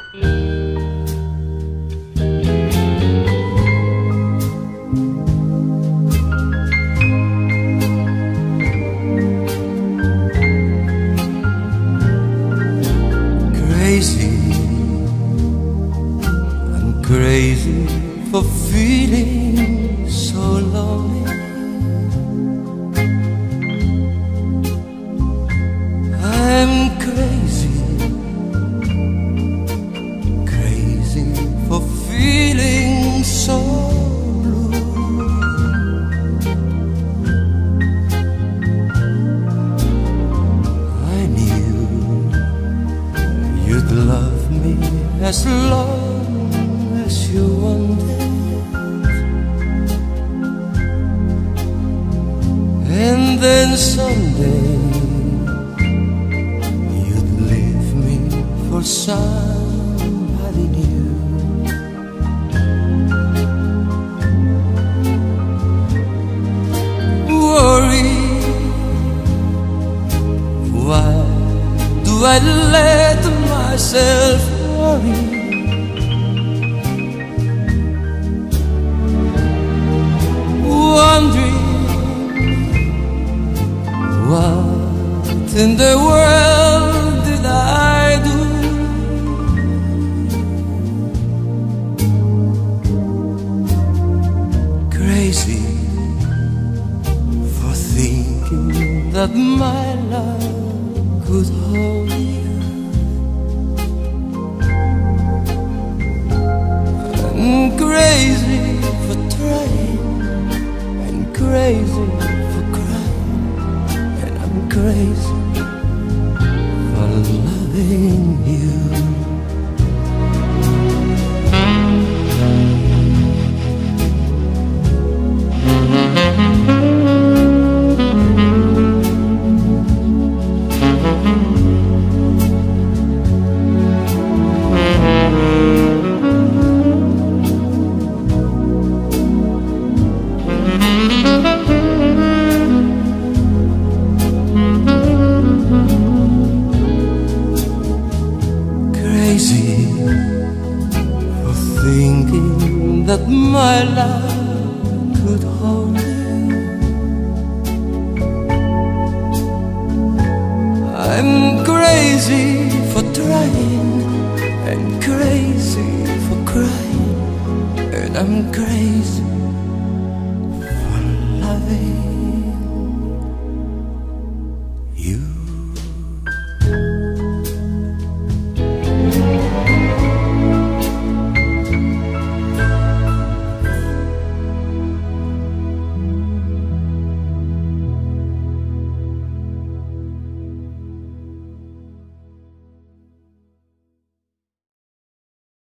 Crazy for feeling so lonely. I'm crazy, crazy for feeling so blue. I knew you'd love me as long as you wanted, and then someday you'd leave me for somebody new. Worry, why do I let myself worry? Wondering what in the world did I do? Crazy for thinking that my love could hold you. I'm crazy for trying, crazy for crying, and I'm crazy for loving you. Crazy for thinking that my love could hold you. I'm crazy for trying,